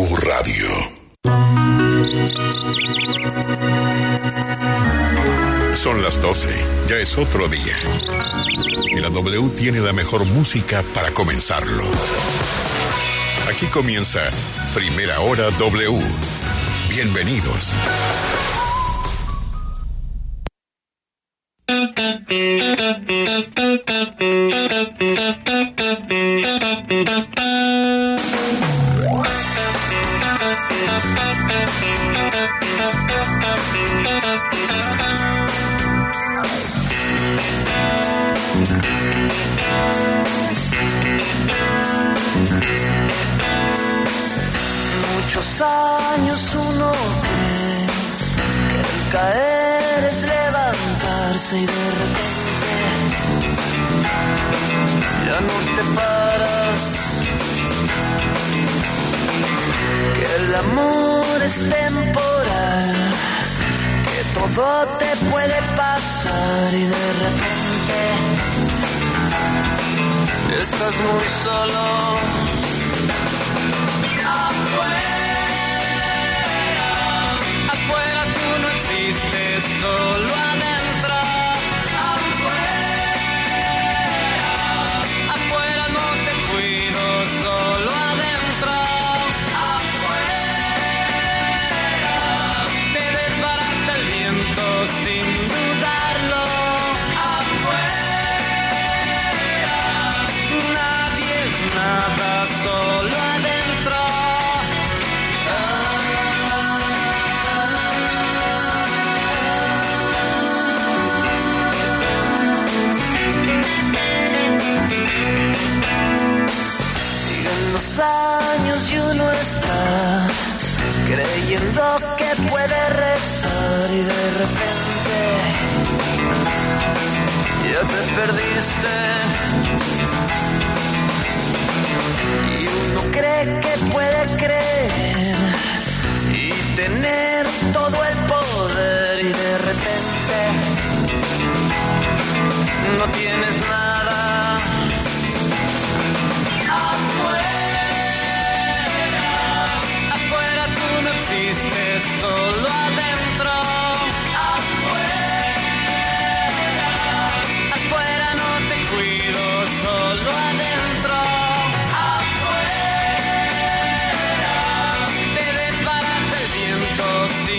W Radio. Son las 12, ya es otro día. Y la W tiene la mejor música para comenzarlo. Aquí comienza Primera Hora W. Bienvenidos. Muchos años uno cree que el caer es levantarse y de repente ya no te paras, que el amor es temporal, que todo te puede pasar y de repente estás muy solo. Afuera tú no existes, solo adentro. Afuera no te cuido, solo adentro. Afuera te desbarata el viento sin dudarlo. Afuera nadie es nada, solo adentro. Los años y uno está creyendo que puede rezar y de repente ya te perdiste y uno cree que puede creer y tener todo el poder y de repente no tienes nada. Afuera tú no existes, solo adentro. Afuera no te cuido, solo adentro. Afuera te desbarata el viento.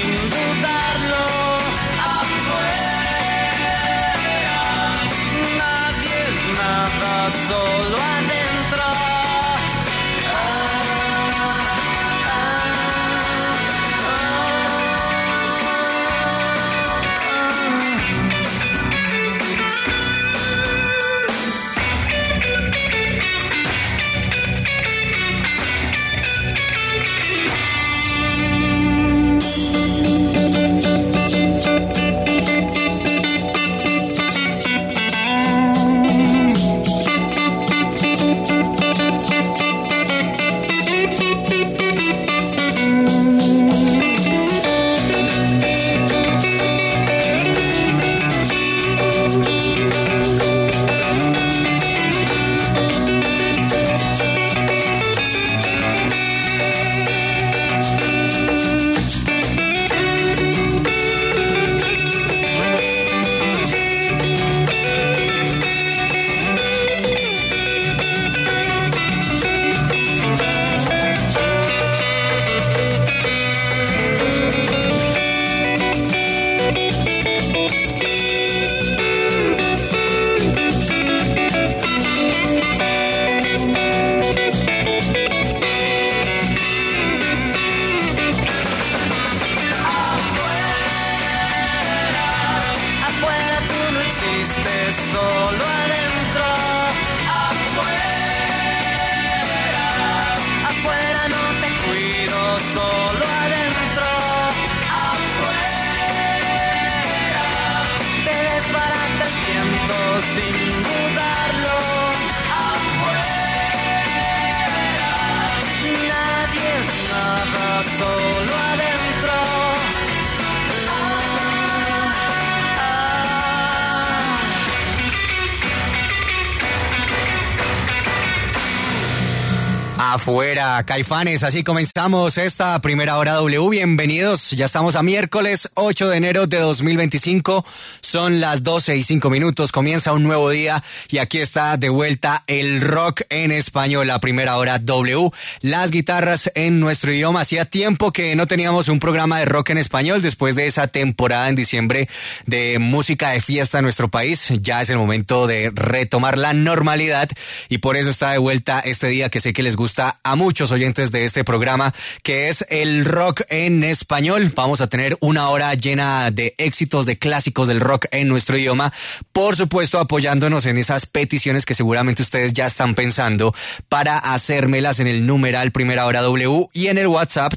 Afuera, Caifanes, así comenzamos esta primera hora W. Bienvenidos, ya estamos a miércoles 8 de enero de 2025, son las 12:05, comienza un nuevo día y aquí está de vuelta el rock en español, la primera hora W. Las guitarras en nuestro idioma, hacía tiempo que no teníamos un programa de rock en español después de esa temporada en diciembre de música de fiesta en nuestro país. Ya es el momento de retomar la normalidad y por eso está de vuelta este día que sé que les gusta a muchos oyentes de este programa, que es el rock en español. Vamos a tener una hora llena de éxitos, de clásicos del rock en nuestro idioma, por supuesto apoyándonos en esas peticiones que seguramente ustedes ya están pensando para hacérmelas en el numeral Primera Hora W y en el WhatsApp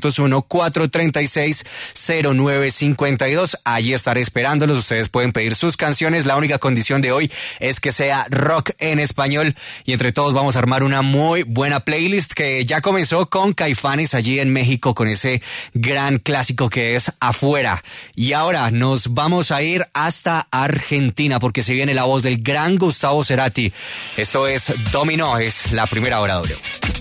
301-436-0952. Allí estaré esperándolos, ustedes pueden pedir sus canciones, la única condición de hoy es que sea rock en español y entre todos vamos a armar una muy buena playlist que ya comenzó con Caifanes allí en México con ese gran clásico que es Afuera. Y ahora nos vamos a ir hasta Argentina porque se viene la voz del gran Gustavo Cerati. Esto es Dominó, es la primera hora W.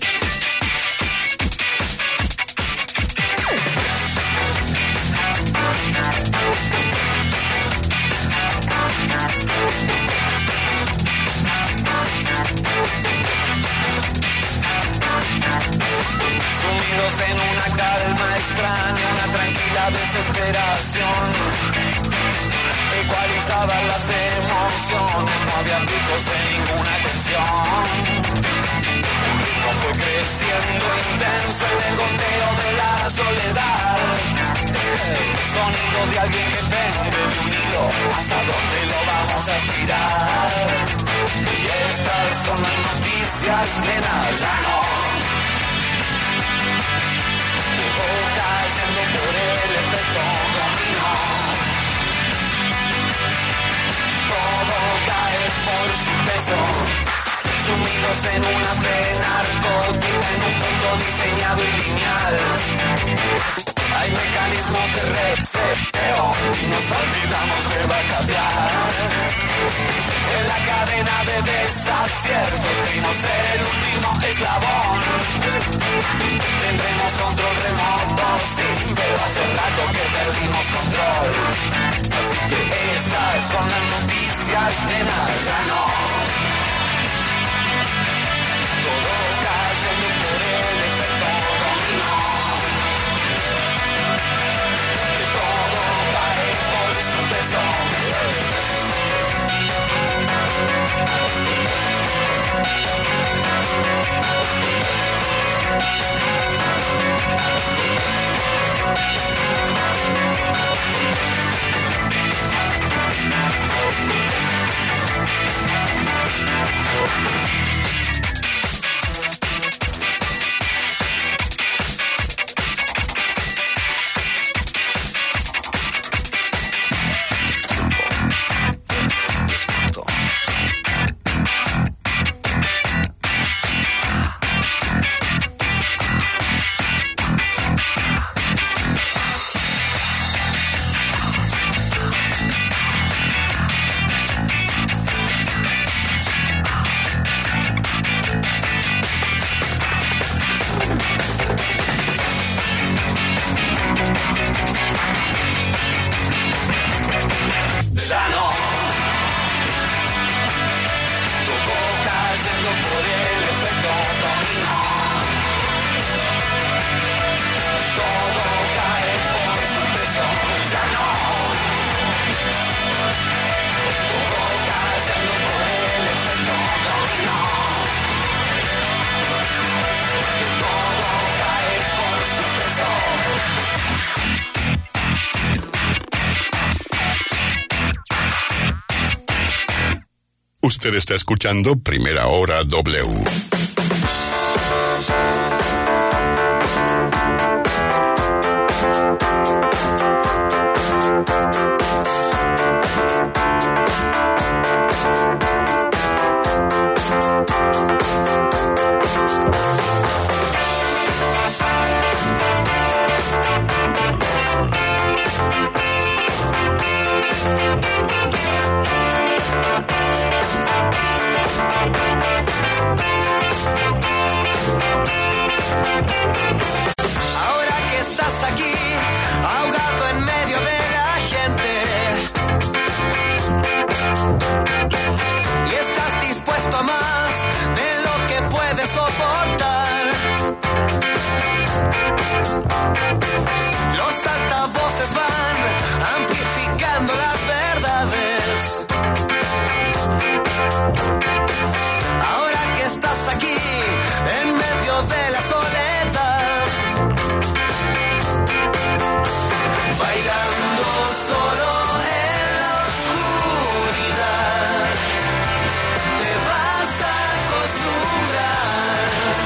En una calma extraña, una tranquila desesperación ecualizaban las emociones, no había picos de ninguna tensión. Un ritmo fue creciendo intenso en el goteo de la soledad. Sonido de alguien que pende de un hilo, ¿hasta dónde lo vamos a estirar? Y estas son las noticias, nenas, ya no. Cayendo por el efecto dominó. Todo cae por su peso, sumidos en una fe narcótica, en un mundo diseñado y lineal. Hay mecanismos de reseteo y nos olvidamos de bacatear. En la cadena de desaciertos fuimos el último eslabón. Tendremos control remoto, sí, pero hace rato que perdimos control. Así que estas son las noticias, nenas, ya no. Todo cayendo por el efecto dominó. Que todo cae por su peso. Usted está escuchando Primera Hora W. voces van amplificando las verdades. Ahora que estás aquí, en medio de la soledad, bailando solo en la oscuridad, te vas a acostumbrar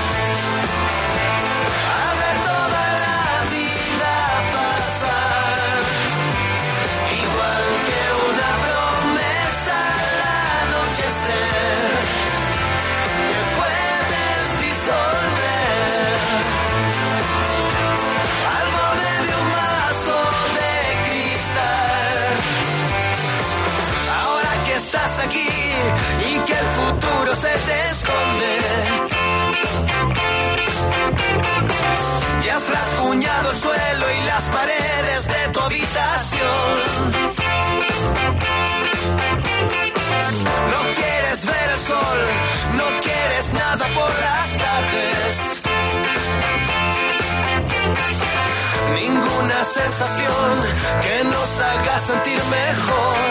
a ver toda la vida pasar, igual que una promesa al anochecer, que puedes disolver al borde de un vaso de cristal. Ahora que estás aquí y que el futuro se te esconde, ya has rasguñado el suelo y las paredes de tu habitación. No quieres ver el sol, no quieres nada por las tardes. Ninguna sensación que nos haga sentir mejor.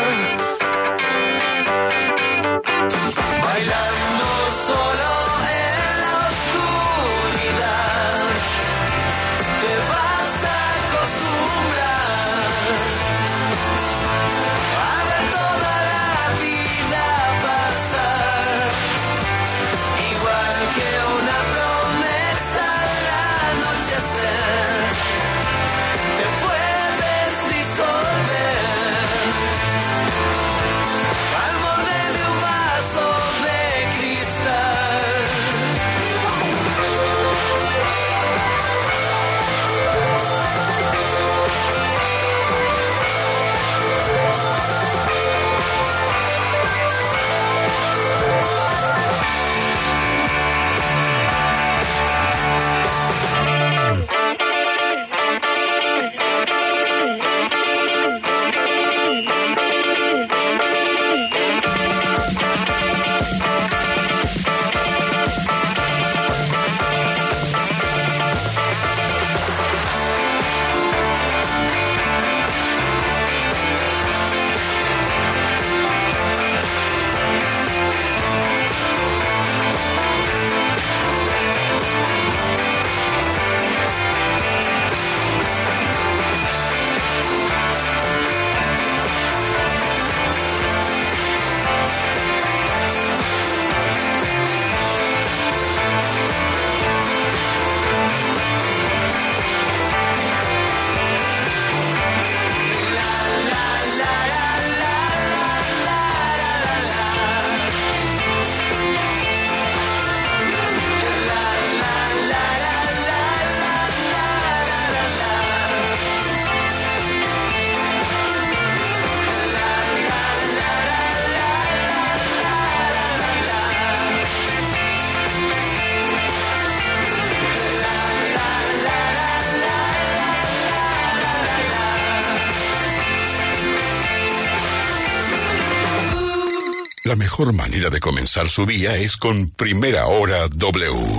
Bailando solo en la oscuridad, te vas a acostumbrar a ver toda la vida pasar, igual que una promesa al anochecer, te puedes disolver al borde de un vaso de cristal. La mejor manera de comenzar su día es con Primera Hora W.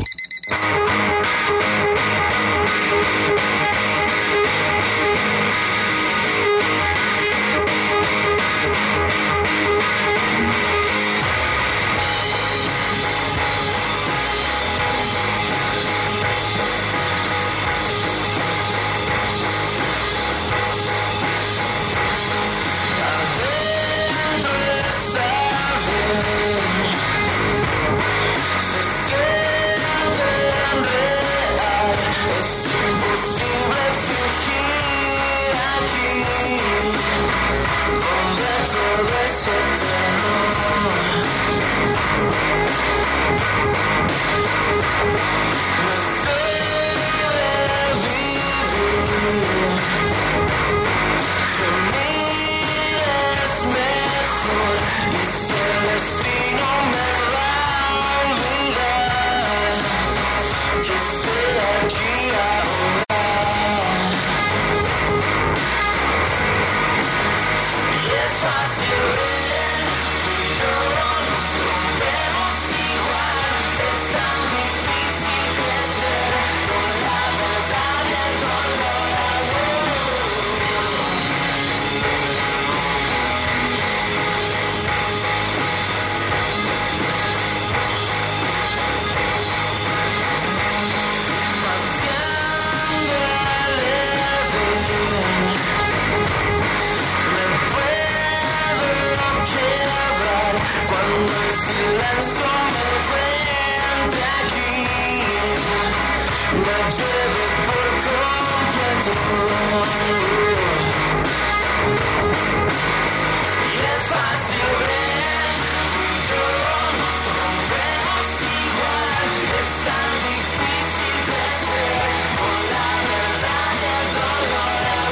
cuando el silencio me frente aquí me lleve por completo. Y es fácil ver, tú y yo nos rompemos igual. Es tan difícil crecer con la verdad y el dolor.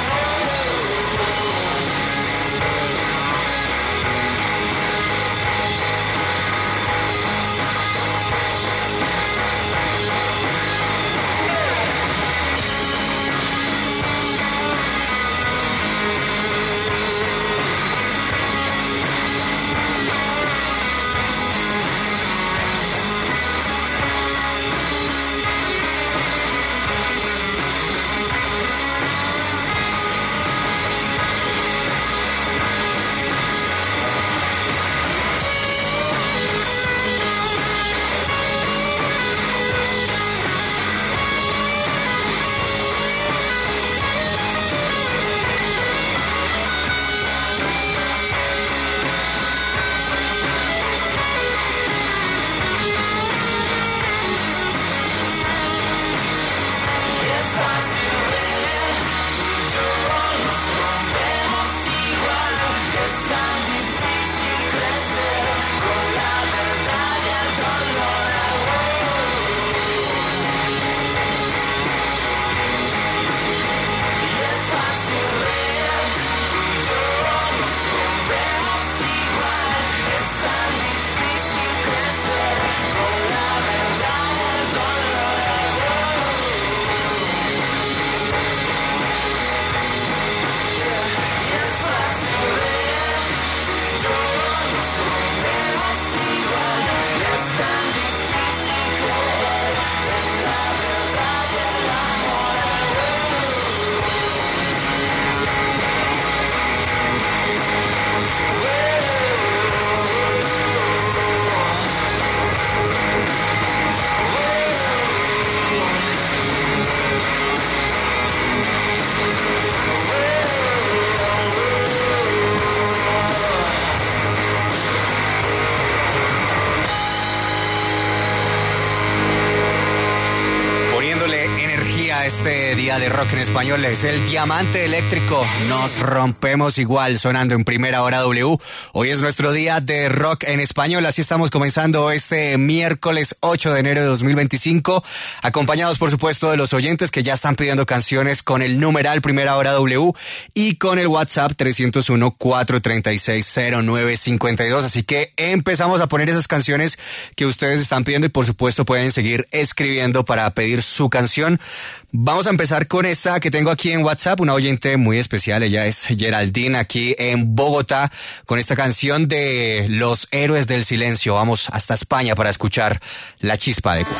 Este día de rock en español es el Diamante Eléctrico. Nos rompemos igual, sonando en Primera Hora W. Hoy es nuestro día de rock en español, así estamos comenzando este miércoles 8 de enero de 2025, acompañados por supuesto de los oyentes que ya están pidiendo canciones con el numeral Primera Hora W y con el WhatsApp 301-436-0952. Así que empezamos a poner esas canciones que ustedes están pidiendo y por supuesto pueden seguir escribiendo para pedir su canción. Vamos a empezar con esta que tengo aquí en WhatsApp, una oyente muy especial, ella es Geraldine aquí en Bogotá, con esta canción de Los Héroes del Silencio. Vamos hasta España para escuchar La Chispa Adecuada.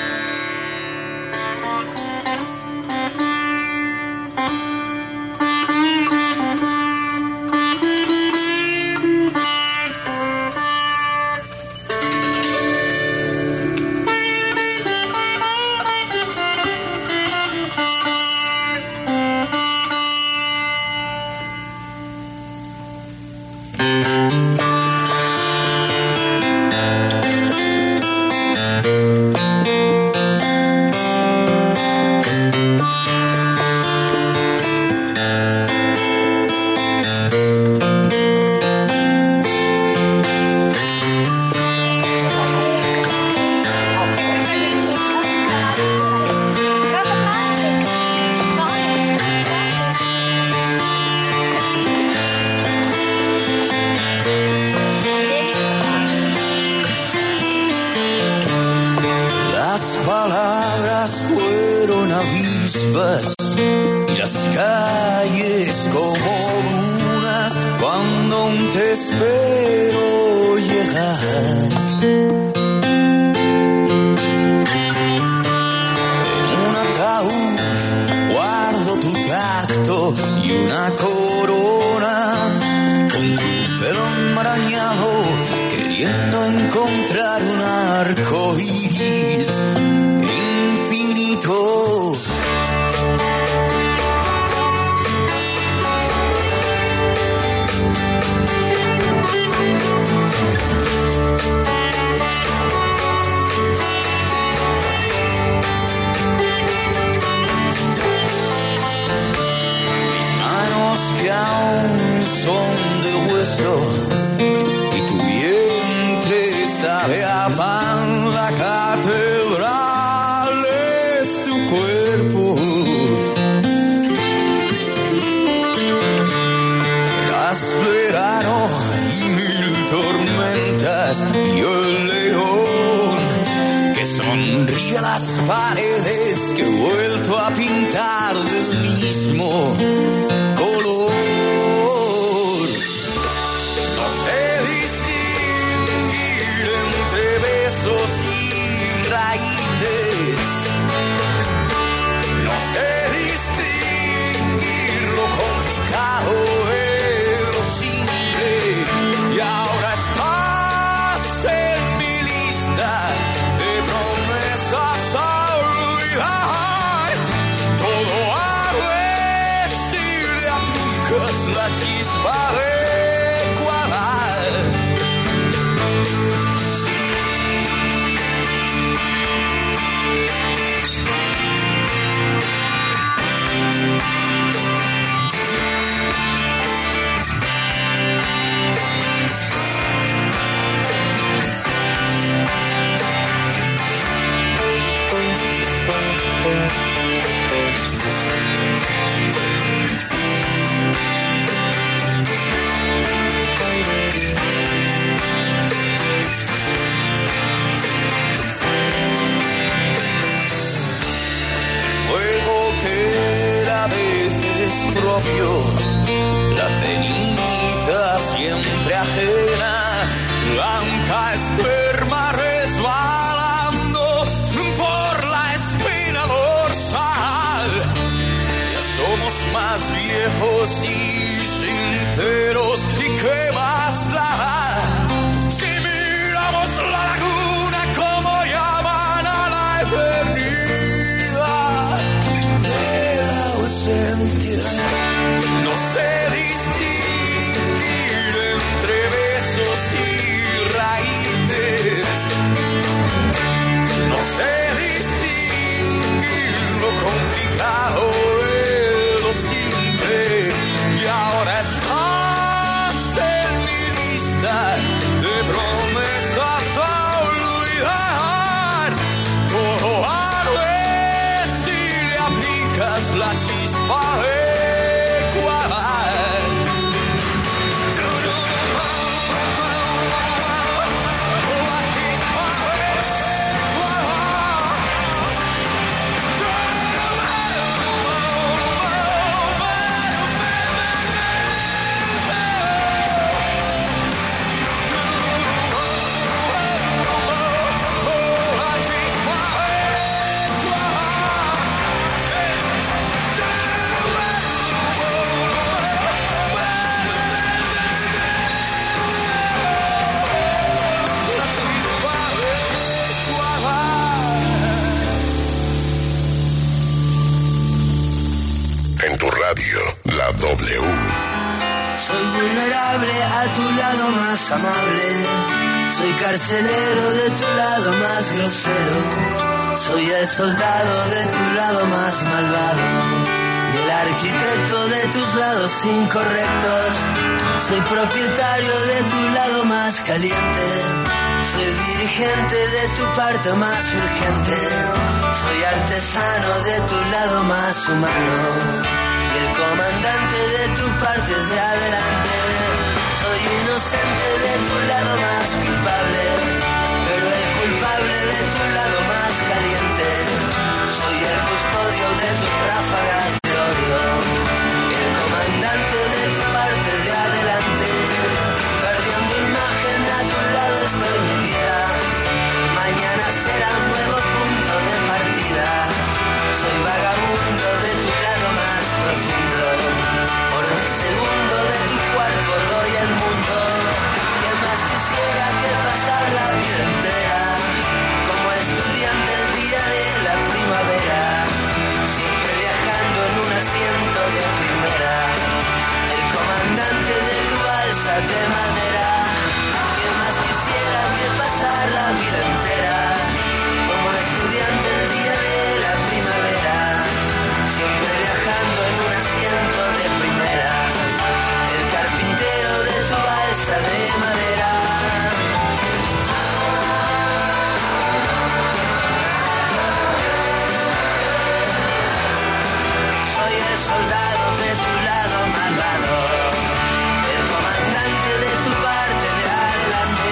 Y las calles como dunas cuando aún te espero llegar. En un ataúd guardo tu tacto y una corona con tu pelo enmarañado, queriendo encontrar un arco iris infinito. pintar del mismo color. No sé distinguir entre besos y raíces. No sé distinguir lo complicado de lo simple. Y ahora estás en mi lista de promesas a olvidar. Todo arde si le aplicas la chispa adecuada. Fuego que a veces propio, la ceniza siempre ajena, blanca esperma resbalando por la espina dorsal. Ya somos más viejos y sinceros, ¿y qué más da? Si miramos la laguna como llaman a la eternidad de la ausencia. No sé distinguir entre besos y raíces. No sé distinguir lo complicado de lo simple. Y ahora estás en mi lista de promesas a olvidar. Todo arde si le aplicas la chispa adecuada. En tu radio, la W. Soy vulnerable a tu lado más amable. Soy carcelero de tu lado más grosero. Soy el soldado de tu lado más malvado. Y el arquitecto de tus lados incorrectos. Soy propietario de tu lado más caliente. Soy dirigente de tu parte más urgente. Soy artesano de tu lado más humano. Y el comandante de tu parte de adelante. Soy inocente de tu lado más culpable, pero el culpable de tu lado más caliente. Soy el custodio de tus ráfagas de odio. Y el comandante de tu parte de adelante. Perdiendo imagen a tu lado estoy mi vida. Mañana será un nuevo punto de partida. Soy vagabundo de tu lado más profundo. Por un segundo de tu cuerpo doy el mundo. ¿Qué más quisiera que pasar la vida entera? Como estudiante el día de la primavera. Siempre viajando en un asiento de primera. El comandante de tu balsa de madera. ¿Qué más quisiera que pasar la vida entera? Como estudiante el día de la primavera. Siempre viajando en un asiento de primera. El carpintero de tu balsa de madera. Soy el soldado de tu lado malvado. El comandante de tu parte de adelante.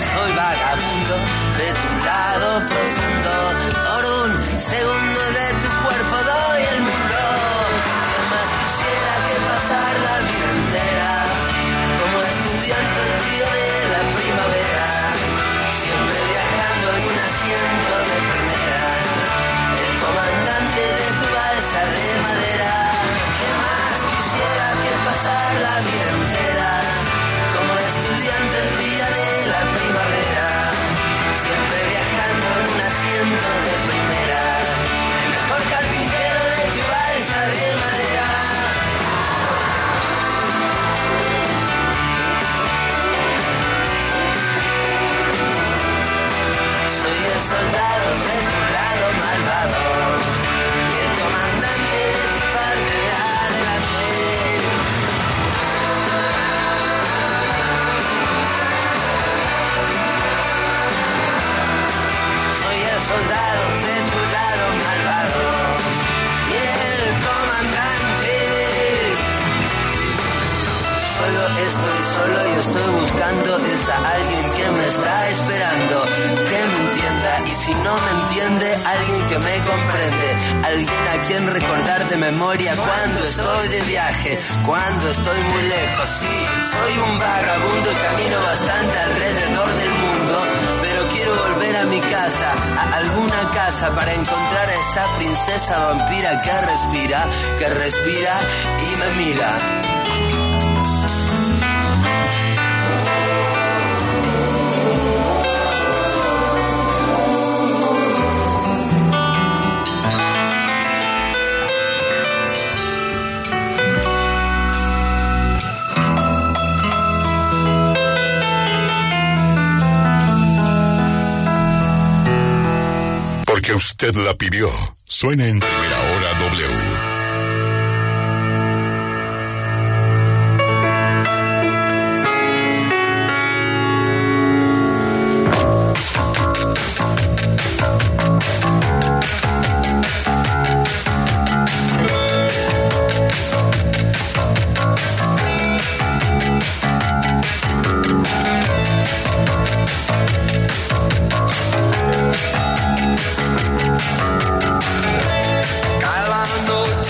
soy vagabundo de tu lado profundo. Por un segundo de tu cuerpo doy el mundo. ¿Qué más quisiera que pasar la vida entera como estudiante del día de la primavera? Siempre viajando en un asiento de primera, el comandante de tu balsa de madera. ¿Qué más quisiera que pasar la vida entera como estudiante del día de la primavera? Siempre viajando en un asiento de primera, el mejor carpintero de tu balsa de madera. Soy el soldado de tu lado malvado y el comandante de tu parte de adelante. Soy el soldado de tu lado malvado y el comandante. Solo y estoy buscando es a alguien que me está esperando, que me entienda, y si no me entiende, alguien que me comprende, alguien a quien recordar de memoria cuando estoy de viaje, cuando estoy muy lejos. Sí, soy un vagabundo y camino bastante alrededor del mundo, pero quiero volver a mi casa, a alguna casa, para encontrar a esa princesa vampira que respira y me mira. Porque usted la pidió. Suena en Primera Hora W. Cae la noche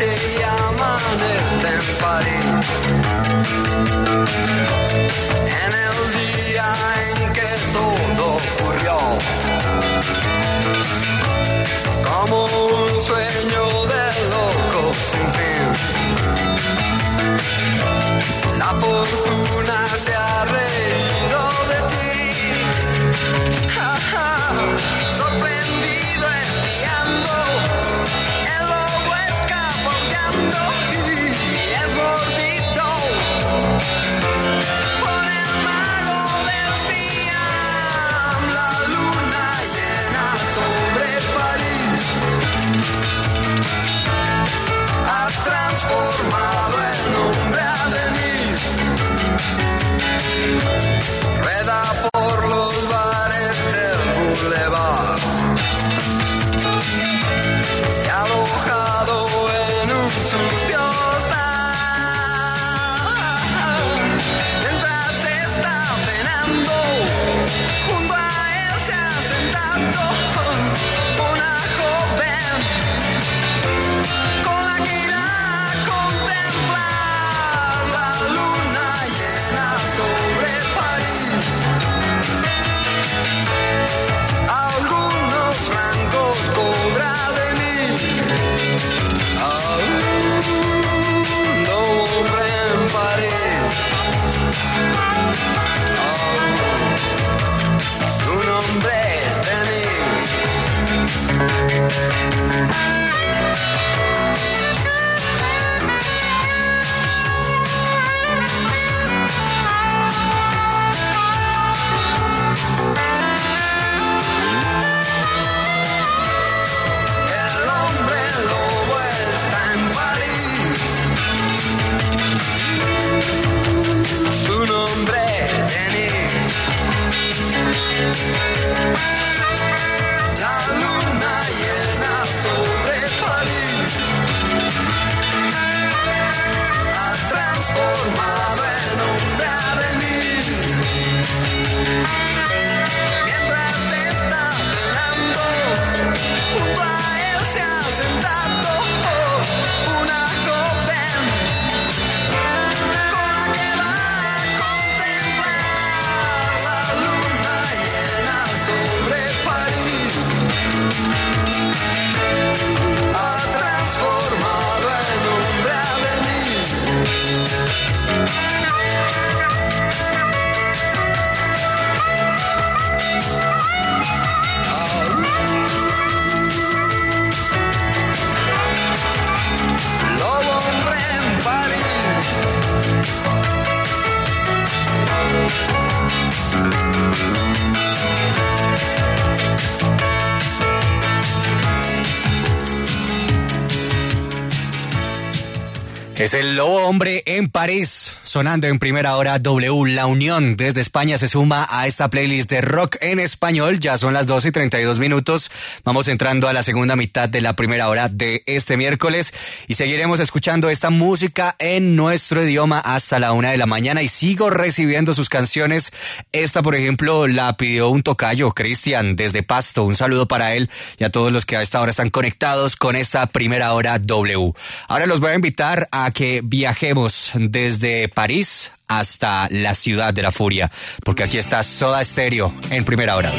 Es el Lobo Hombre en París, sonando en primera hora W. La Unión desde España se suma a esta playlist de rock en español. Ya son las 12:32. Vamos entrando a la segunda mitad de la primera hora de este miércoles y seguiremos escuchando esta música en nuestro idioma hasta la 1 de la mañana y sigo recibiendo sus canciones. Esta, por ejemplo, la pidió un tocayo, Cristian, desde Pasto. Un saludo para él y a todos los que a esta hora están conectados con esta primera hora W. Ahora los voy a invitar a que viajemos desde París hasta la ciudad de la furia, porque aquí está Soda Stereo en primera hora.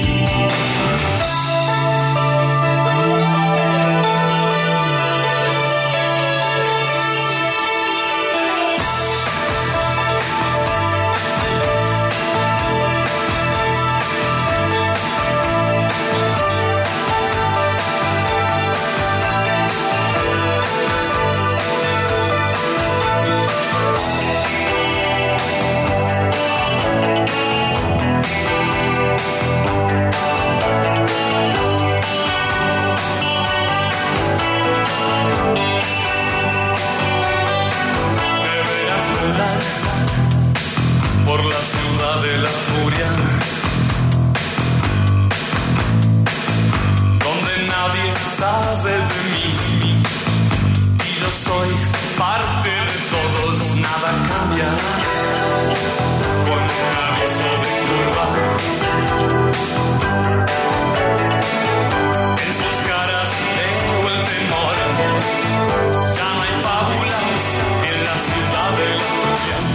Por la ciudad de la furia, donde nadie sabe de mí y yo soy parte de todos, nada cambia con un aviso de curva. En sus caras veo el temor, ya no hay fábulas en la ciudad de la furia.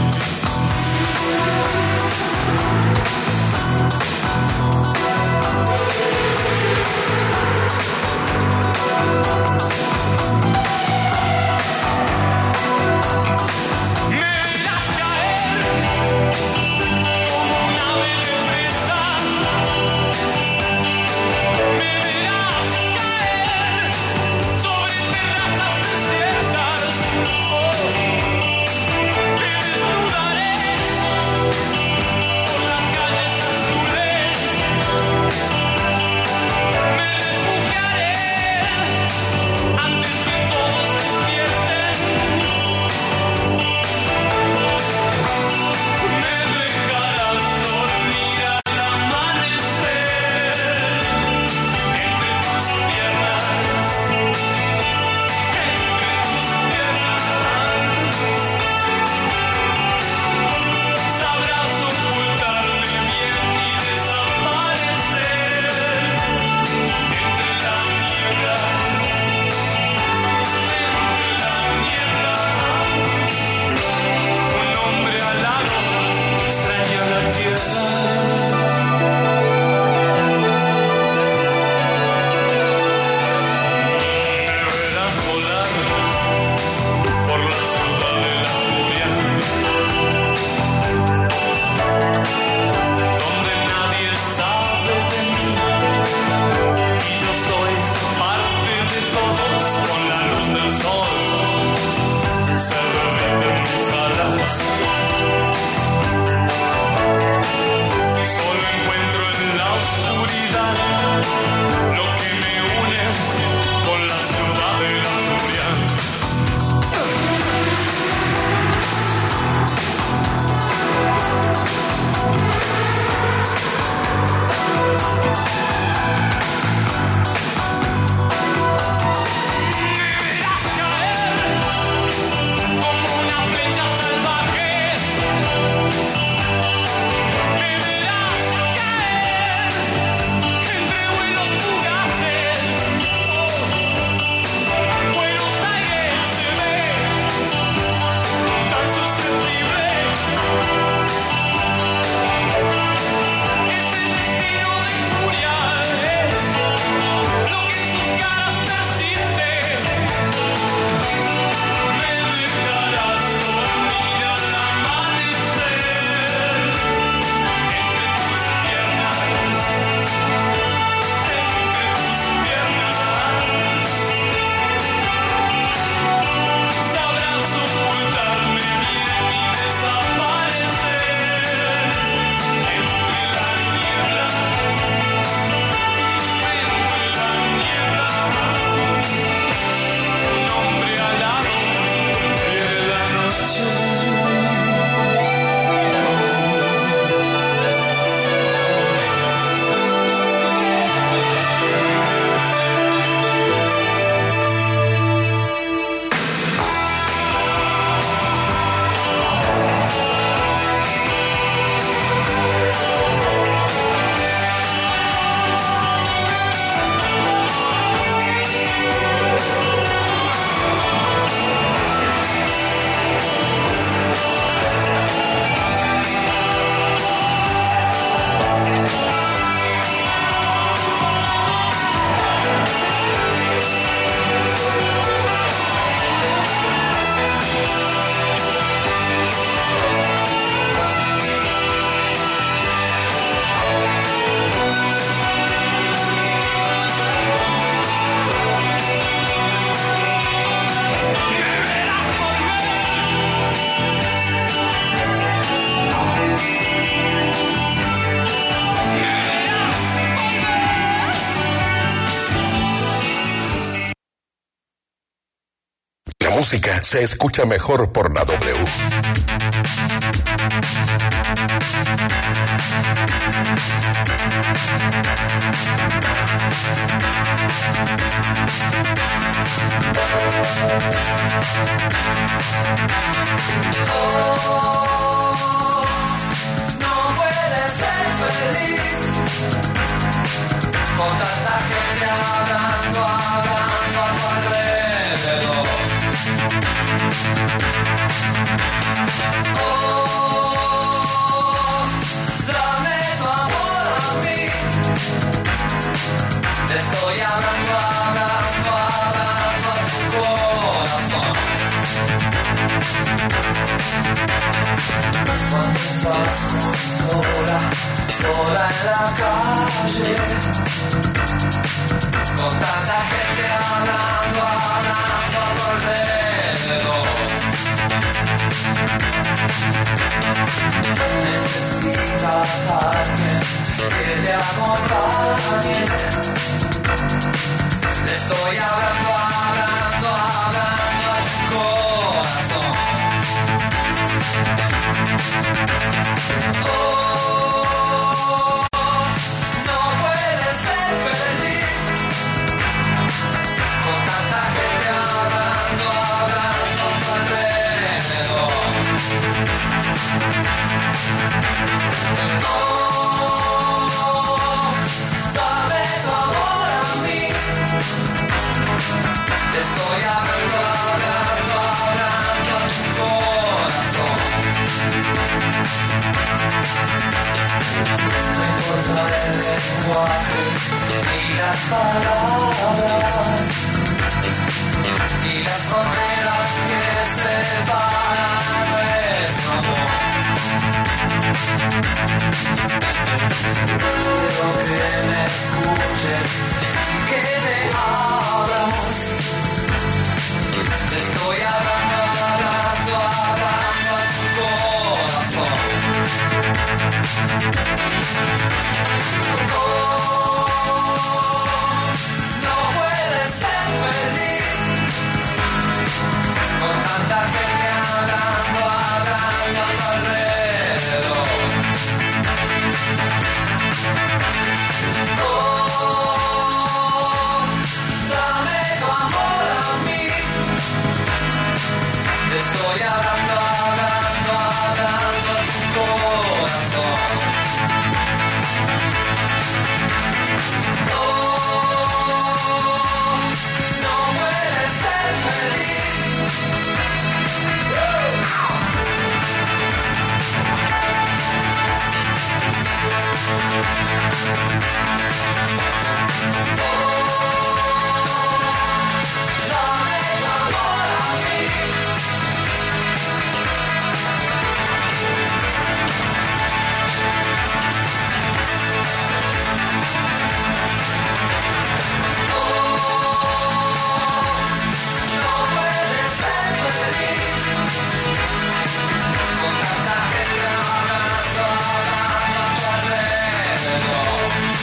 Me verás caer música se escucha mejor por la W. No puedes ser feliz con tanta gente hablando a tu alrededor. Dame tu amor a mí. Te estoy hablando a tu corazón. Cuando estás muy sola en la calle, con tanta gente hablando a tu alrededor. Necesitas a alguien que te acompañe. Le estoy hablando a tu corazón. No puedes ser feliz con tanta gente hablando a tu alrededor. Dame tu amor a mí. Te estoy hablando a tu corazón. No importa el lenguaje ni las palabras ni las fronteras que separan nuestro amor. Quiero que me escuches y que me abras. Te estoy hablando a tu corazón. No puedes ser feliz con tanta gente hablando a tu alrededor. Dame tu amor a mí. Te estoy hablando a tu corazón. No puedes ser feliz. Dame tu amor a mí. No puedes ser feliz con tanta gente hablando a tu alrededor.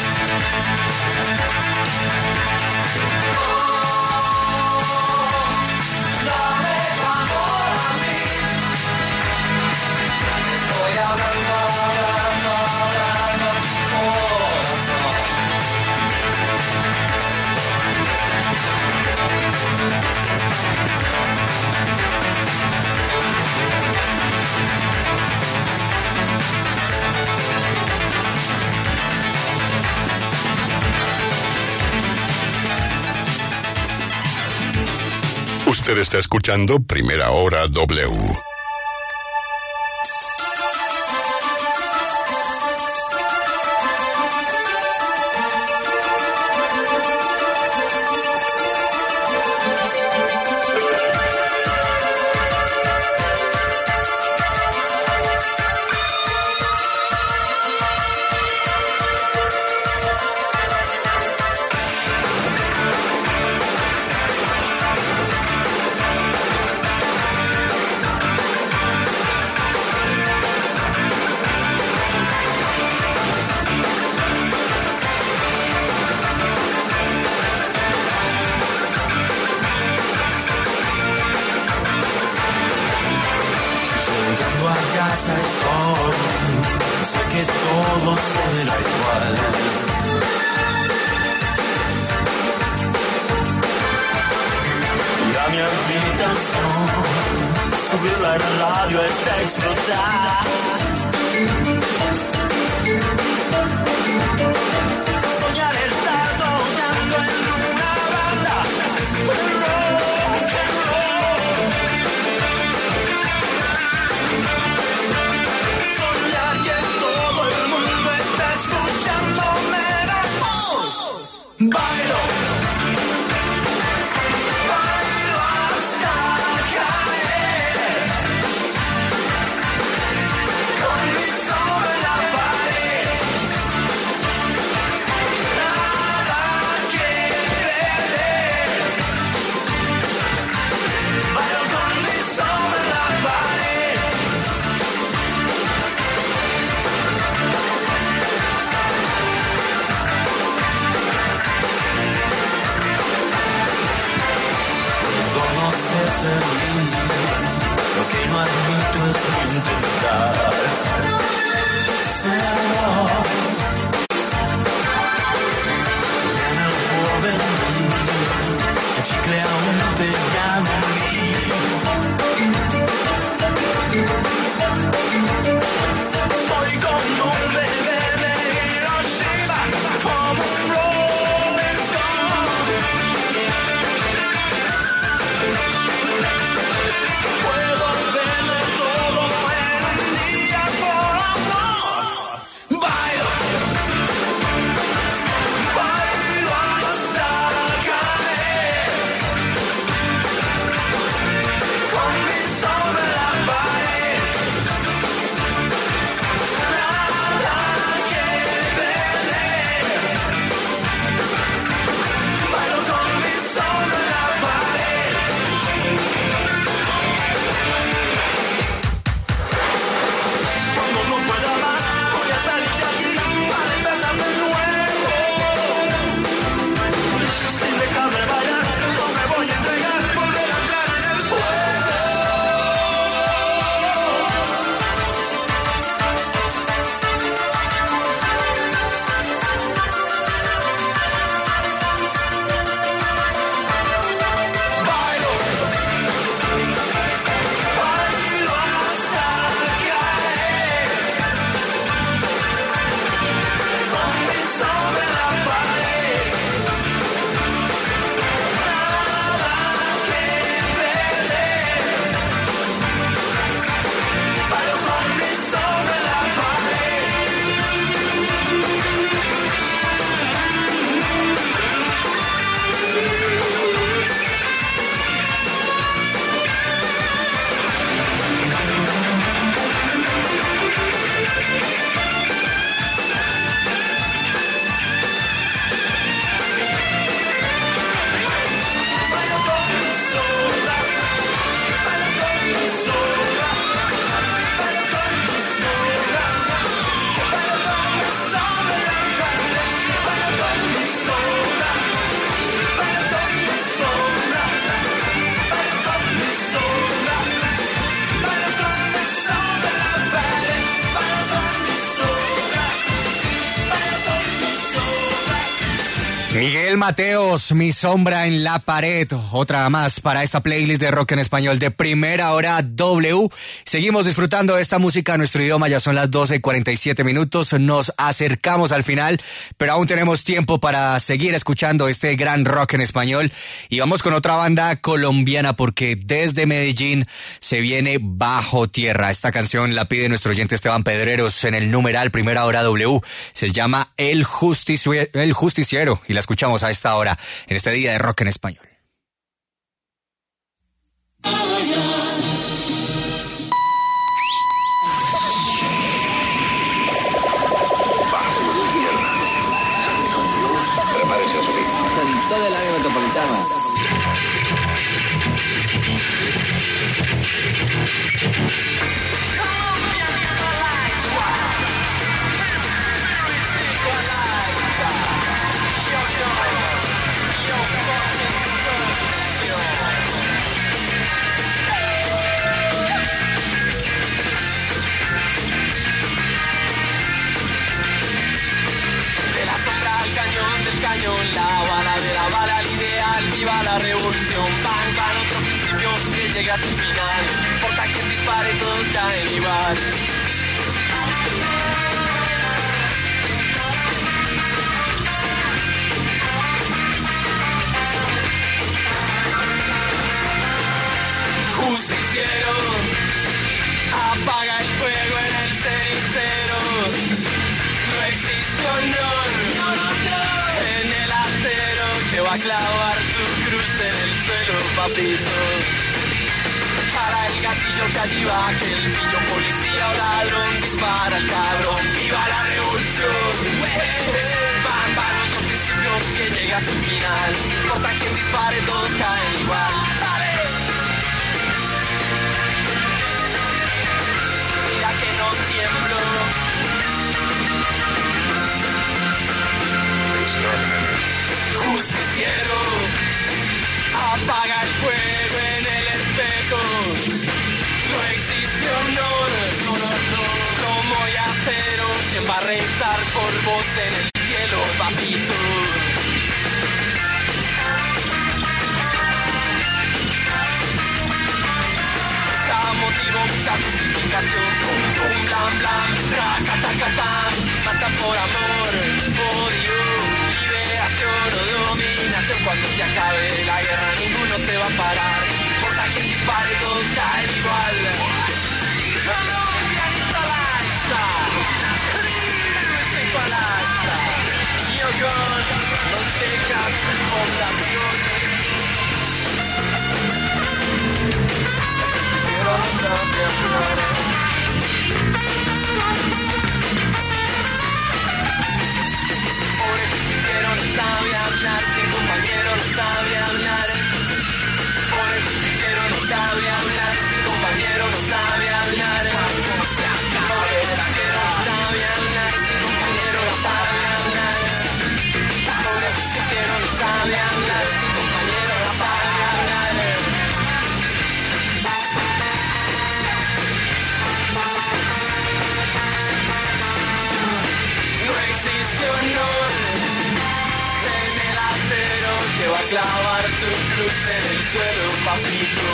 Dame tu amor a mí. Estoy hablando a tu corazón. Usted está escuchando Primera Hora W. la radio está explotada. Soñar estar tocando en una banda de rock and roll. Soñar que todo el mundo está escuchándome las voz. Bailo. Lo que no admito es intentar serlo. Ya no puedo venir, el chicle aún pegado en mí. Soy como un bebé de Hiroshima, como un Rolling Stone. Puedo verlo todo en un día por amor. Bailo, bailo hasta caer, con mi sobre la pared. Nada que perder. Bailo con mi sobre la pared. Cuando no pueda más, voy a salir de aquí para empezar de nuevo. Sin dejarme bailar, no me voy a entregar, volver a entrar en el fuego. Bailo, bailo hasta caer, con mi sobre la pared. Nada que perder. Bailo con mi sobre la pared. Bailo con mi sombra, bailo con mi sombra, bailo con mi sombra, bailo con mi sobre la pared, bailo con mi sombra, bailo con mi sombra, bailo con mi sombra, bailo con mi sobre la pared, bailo con mi sombra, bailo con mi sombra. Miguel Mateos, Mi sombra en la pared, otra más para esta playlist de rock en español de Primera Hora W. Seguimos disfrutando de esta música en nuestro idioma, ya son las 12:47, nos acercamos al final, pero aún tenemos tiempo para seguir escuchando este gran rock en español y vamos con otra banda colombiana porque desde Medellín se viene Bajo Tierra. Esta canción la pide nuestro oyente Esteban Pedreros en el numeral Primera Hora W, se llama El Justiciero y la escuchamos a esta hora en este día de rock en español. Prepárese a subir. En toda el área metropolitana. La bala de la bala, el ideal, viva la revolución. Pan, pan, otro principio que llega a su final. No importa quién dice dispare todos caen igual. Justiciero, apaga el fuego en el cenicero. No existe honor, en el acero. Te va a clavar tu cruz en el suelo, papito. Para el gatillo que activa que el pillo policía o ladrón dispara al cabrón. ¡Viva la revolución! Van, van, otro principio que llega a su final. No importa quién dispare, todos caen igual. ¡Dale! Mira que no tiemblo. Justiciero, apaga el fuego en el espejo. No existe honor, como yacero. ¿Quién va a rezar por vos en el cielo, papito? Cada motivo, mucha justificación. Pum, pum, blam, blam, traca, taca, tam. Matan por amor, odio, liberación o dominación. Cuando se acabe la guerra, ninguno se va a parar. No importa quién dispare, todos caen igual. Colombia está lanza, México lanza. Yo con los tecas, población. Quiero no te pobre justiciero no sabe hablar, sin compañero no sabe hablar. Pobre justiciero no sabe hablar, sin compañero no sabe hablar. Pobre justiciero no sabe hablar, sin compañero no sabe hablar. Pobre justiciero no sabe hablar, sin compañero no sabe hablar. No existe honor en el acero que va a clavar tu cruz en el suelo, papito.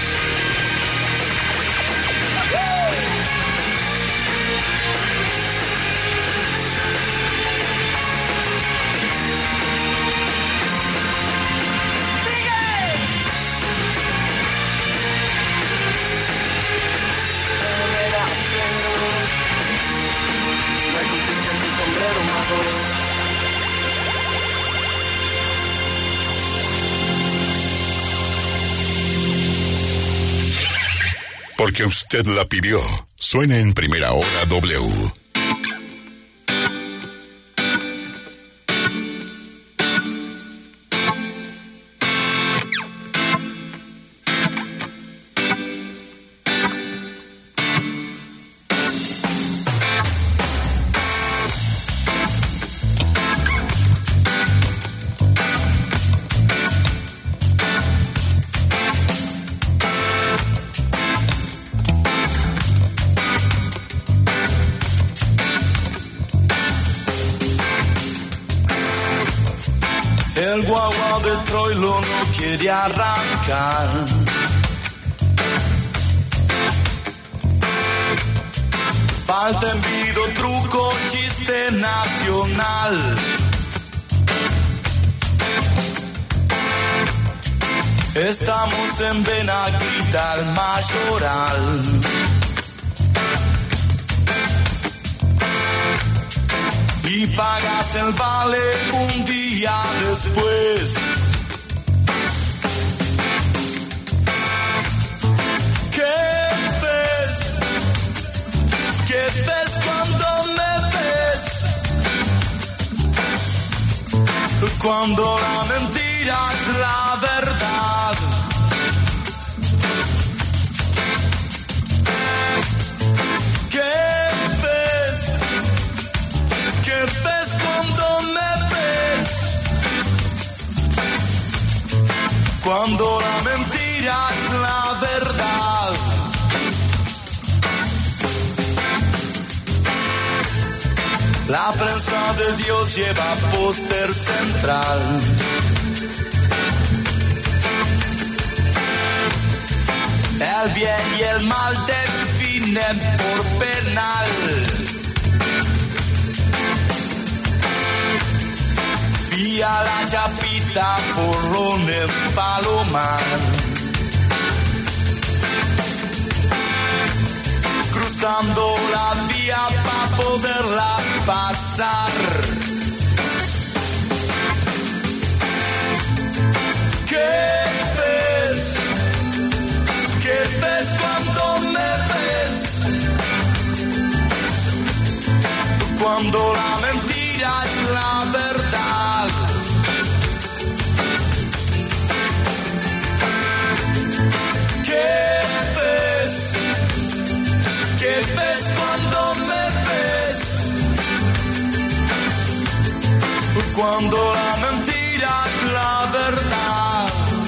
Porque usted la pidió. Suena en Primera Hora W. El guagua de Troilo no quiere arrancar. Falta envido, truco, chiste nacional. Estamos en Benaguita, el Mayoral. Y pagas el vale un día después. ¿Qué ves? ¿Qué ves cuando me ves? Cuando la mentira es la verdad. ¿Qué ves? ¿Qué ves cuando me ves? Cuando la mentira es la verdad. La prensa de Dios lleva póster central. El bien y el mal definen por penal. Vía la Chapita, Porrón en Palomar. Cruzando la vía para poderla pasar. ¿Qué ves? ¿Qué ves cuando me ves? Cuando la mentira es la verdad. ¿Qué ves? ¿Qué ves cuando me ves? Cuando la mentira es la verdad.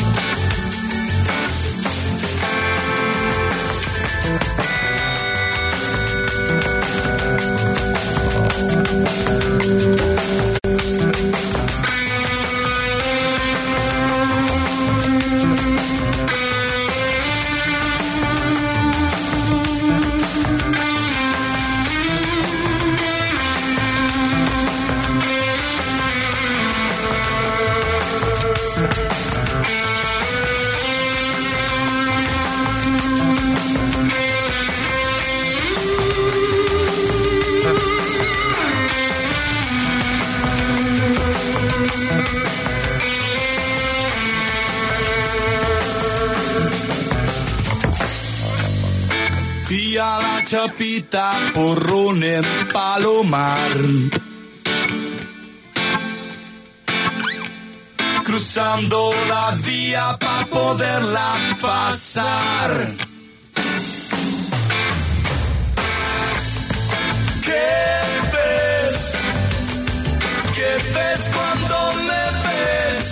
Vía la Chapita, Porrón en Palomar. Cruzando la vía para poderla pasar. ¿Qué ves? ¿Qué ves cuando me ves?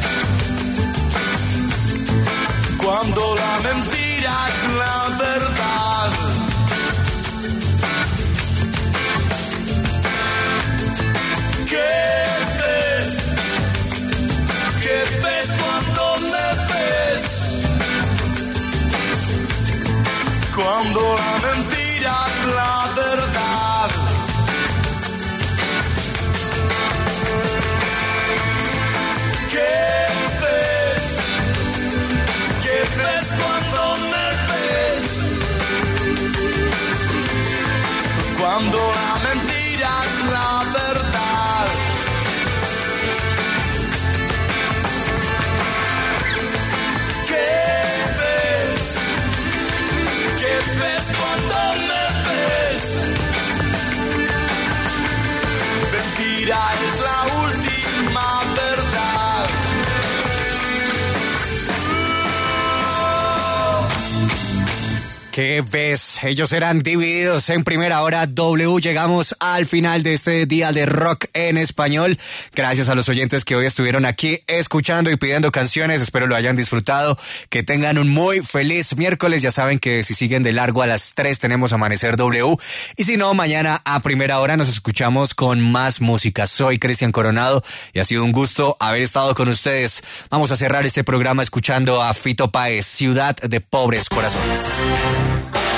Cuando la mentira es la verdad. ¿Qué ves? ¿Qué ves cuando me ves? Cuando la mentira es la verdad. ¿Qué ves? ¿Qué ves cuando me ves? Cuando la mentira es la verdad. ¿Qué ves? ¿Qué ves cuando me ves? Mentira es la última verdad. ¿Qué ves? Ellos eran Divididos en Primera Hora W. Llegamos al final de este día de rock en español. Gracias a los oyentes que hoy estuvieron aquí escuchando y pidiendo canciones. Espero lo hayan disfrutado. Que tengan un muy feliz miércoles. Ya saben que si siguen de largo a las 3 tenemos Amanecer W. Y si no, mañana a Primera Hora nos escuchamos con más música. Soy Cristian Coronado y ha sido un gusto haber estado con ustedes. Vamos a cerrar este programa escuchando a Fito Páez, Ciudad de Pobres Corazones.